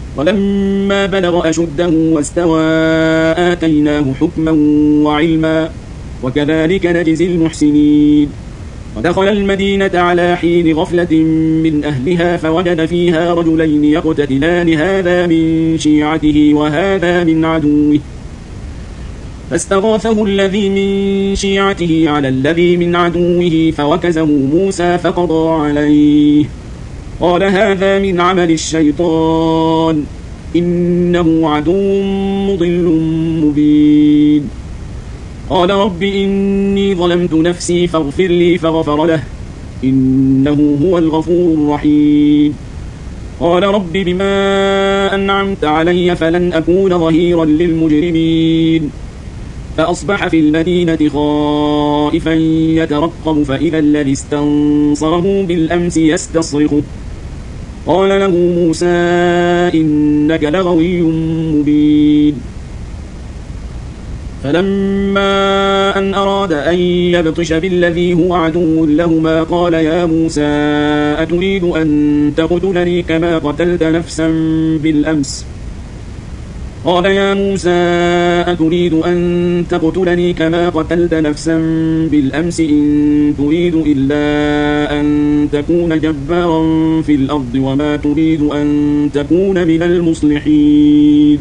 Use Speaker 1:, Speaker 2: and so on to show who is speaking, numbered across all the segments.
Speaker 1: ولما بلغ أشده واستوى آتيناه حكما وعلما وكذلك نجزي المحسنين. ودخل المدينة على حين غفلة من أهلها فوجد فيها رجلين يقتتلان هذا من شيعته وهذا من عدوه فاستغاثه الذي من شيعته على الذي من عدوه فوكزه موسى فقضى عليه قال هذا من عمل الشيطان إنه عدو مضل مبين. قال رب إني ظلمت نفسي فاغفر لي فغفر له إنه هو الغفور الرحيم. قال رب بما أنعمت علي فلن أكون ظهيرا للمجرمين. فأصبح في المدينة خائفا يترقب فإذا الذي استنصره بالأمس يستصرخه قال له موسى إنك لغوي مبين. فلما أن أراد أن يبطش بالذي هو عدو لهما قال يا موسى أتريد أن تقتلني كما قتلت نفسا بالأمس قال يا موسى أتريد أن تقتلني كما قتلت نفسا بالأمس إن تريد إلا أن تكون جبارا في الأرض وما تريد أن تكون من المصلحين.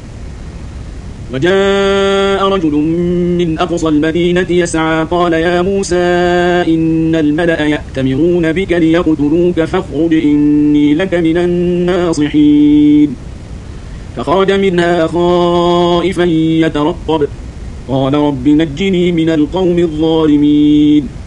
Speaker 1: وجاء رجل من أقصى المدينة يسعى قال يا موسى إن الملأ يأتمرون بك ليقتلوك فاخرج إني لك من الناصحين. فخرج منها خائفا يترقب قال رب نجني من القوم الظالمين.